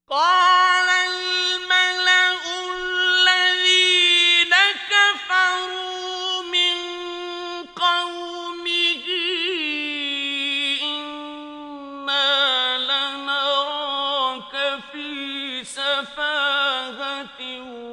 قال الملأ الذين كفروا من قومه إنا لنراك في سفاهة